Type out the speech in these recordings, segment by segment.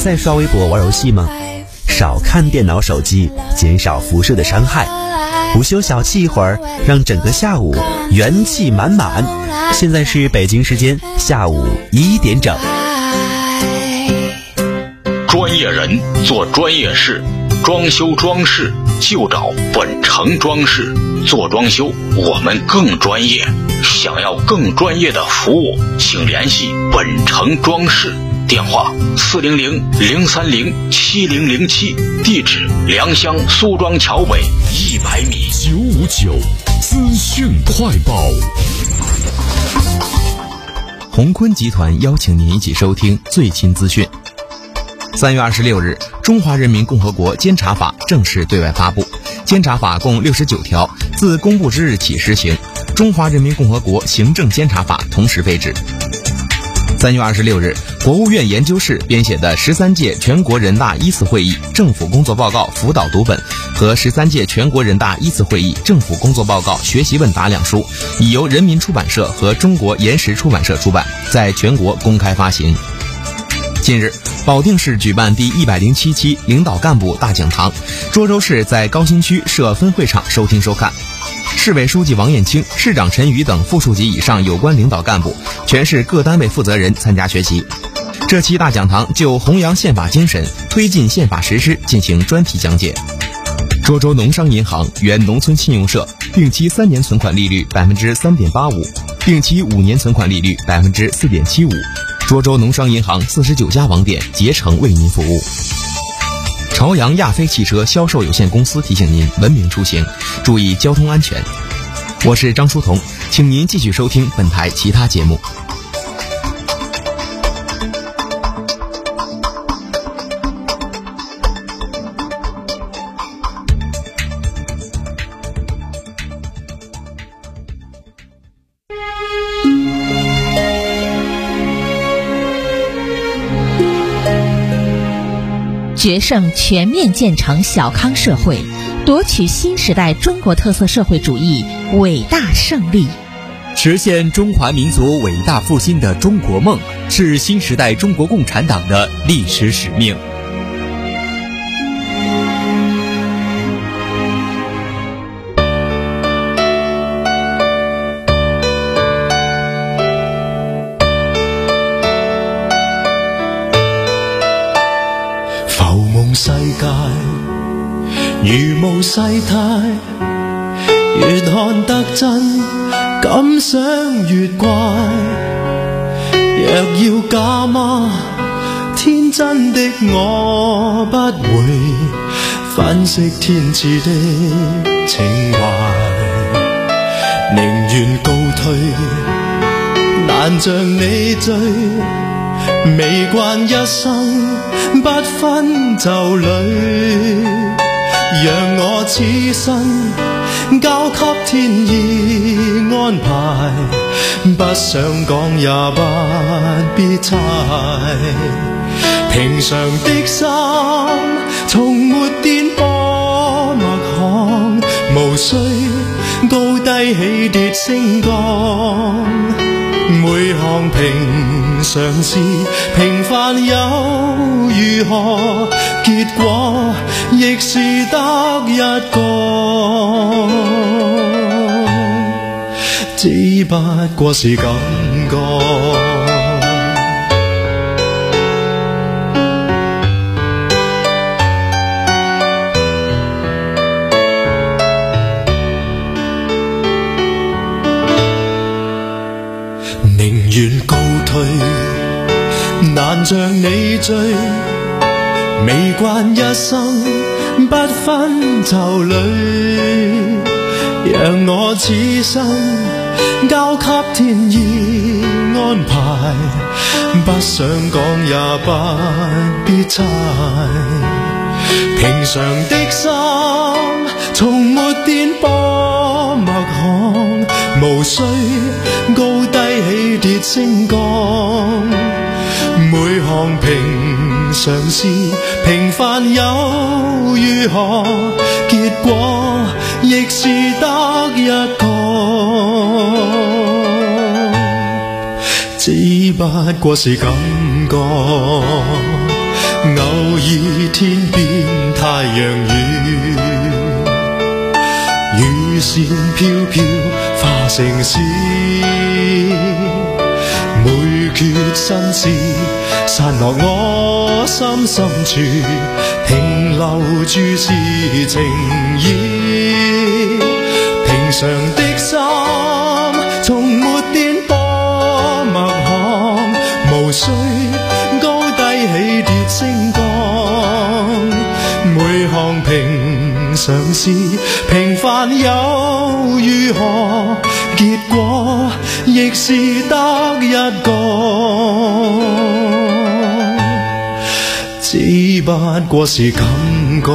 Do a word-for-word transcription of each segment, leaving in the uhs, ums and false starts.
在刷微博玩游戏吗？少看电脑手机，减少辐射的伤害。午休小憩一会儿，让整个下午元气满满。现在是北京时间下午一点整。 专业人做专业事，装修装饰就找本城装饰。做装修我们更专业，想要更专业的服务，请联系本城装饰。电话四零零零三零七零零七，地址良乡苏庄桥北一百米。 九五九资讯快报。 鸿坤集团邀请您一起收听最新资讯。三月二十六日，中华人民共和国监察法正式对外发布。监察法共六十九条，自公布之日起施行。中华人民共和国行政监察法同时废止。三月二十六日，国务院研究室编写的十三届全国人大一次会议政府工作报告辅导读本和十三届全国人大一次会议政府工作报告学习问答两书，已由人民出版社和中国岩石出版社出版，在全国公开发行。近日，保定市举办第一百零七期领导干部大讲堂，涿州市在高新区设分会场收听收看。市委书记王艳清、市长陈宇等副处级以上有关领导干部、全市各单位负责人参加学习。这期大讲堂就弘扬宪法精神、推进宪法实施进行专题讲解。涿州农商银行原农村信用社定期三年存款利率百分之三点八五，定期五年存款利率百分之四点七五。涿州农商银行四十九家网点竭诚为您服务。朝阳亚飞汽车销售有限公司提醒您文明出行，注意交通安全。我是张书彤，请您继续收听本台其他节目。 决胜全面建成小康社会，夺取新时代中国特色社会主义伟大胜利， 实现中华民族伟大复兴的中国梦，是新时代中国共产党的历史使命。 世界如無世態，越看得真，感想越怪。若要假嗎？天真的我不會粉飾天賜的情懷，寧願告退，難像你醉，未慣一生不分就侶，讓我此生交給天意安排，不想講也不必猜。平常的心從沒顛簸脈項，無需高低起跌升降，每項平常事平凡又如何？結果亦是得一個，只不過是感覺。寧願告退，難像你醉，未慣一生不分就侶，讓我此生交給天意安排，不想講也不必猜。平常的心從沒顛簸脈項，無需高低起跌升降，每項平常事平凡又如何？結果亦是得一個，只不過是感覺。 以天邊太陽雨，雨線飄飄化成詩，每闕新詩散落我心深處，停留住是情意。平常的心從沒顛簸脈行，無需高低起跌升降，每項平常事平凡又如何，結果亦是得一個，只不過是感覺。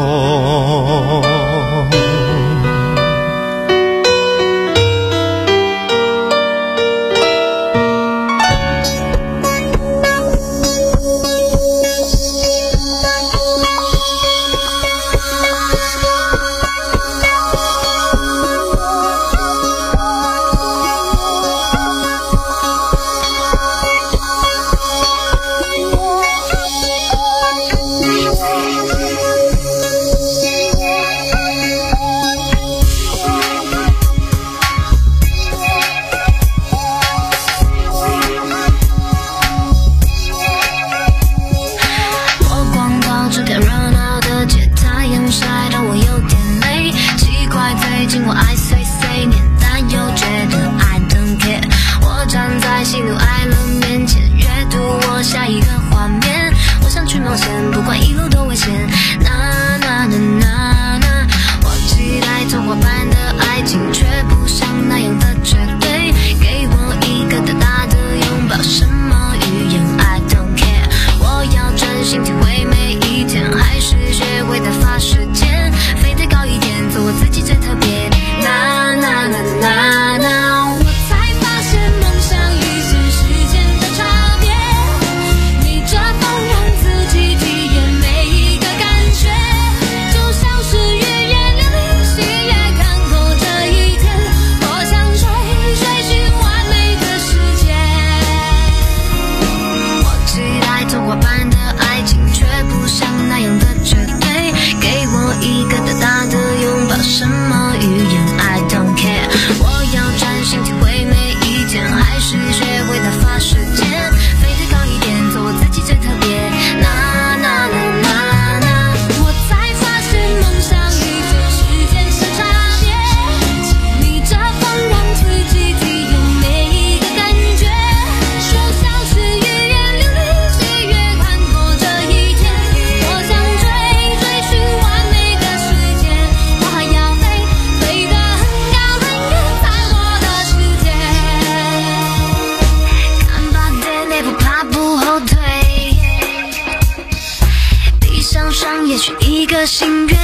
心愿，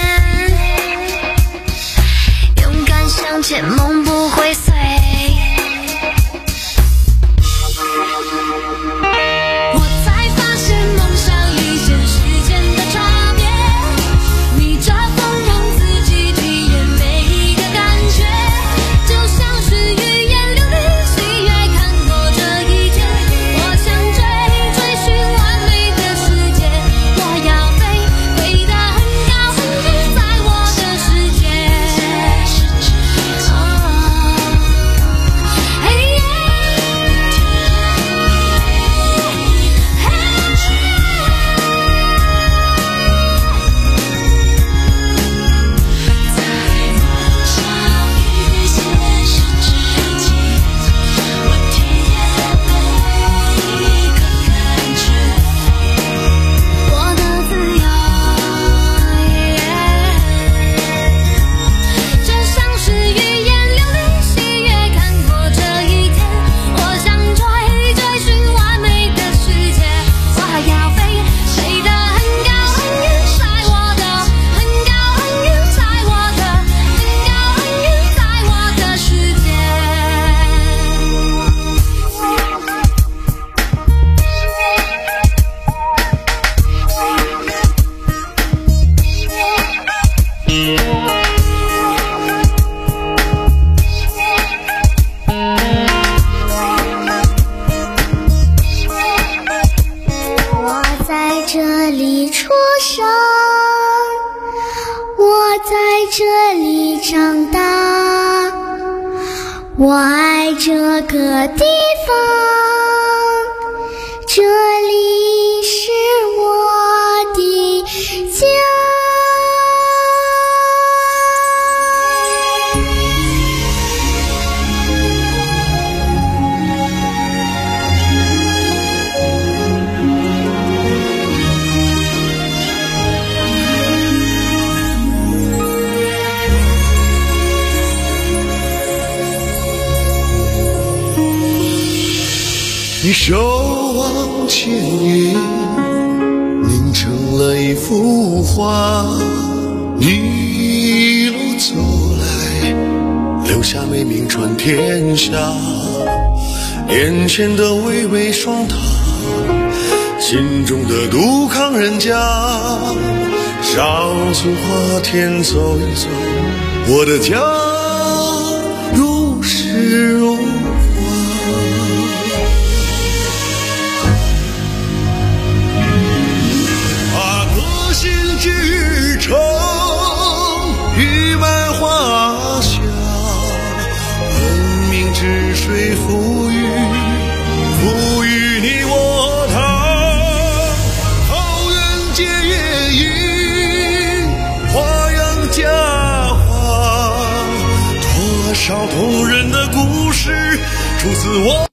勇敢向前，梦不会碎。我才发现梦想与现实间的差别，逆着风让自己体验每一个感觉，就像是语言流离喜悦，看过这一天，我想追追寻完美的世界，我要飞飞得很高很远，在我的世界。 这里长大，我爱这个地方，这里是我的家。 你守望牵引，凝成了一幅画，一路走来，留下美名传天下。眼前的巍巍双塔，心中的杜康人家，上青花田走一走，我的家如诗如之水赋予，赋予你我他，桃源结夜莺，花样佳话，多少动人的故事出自我。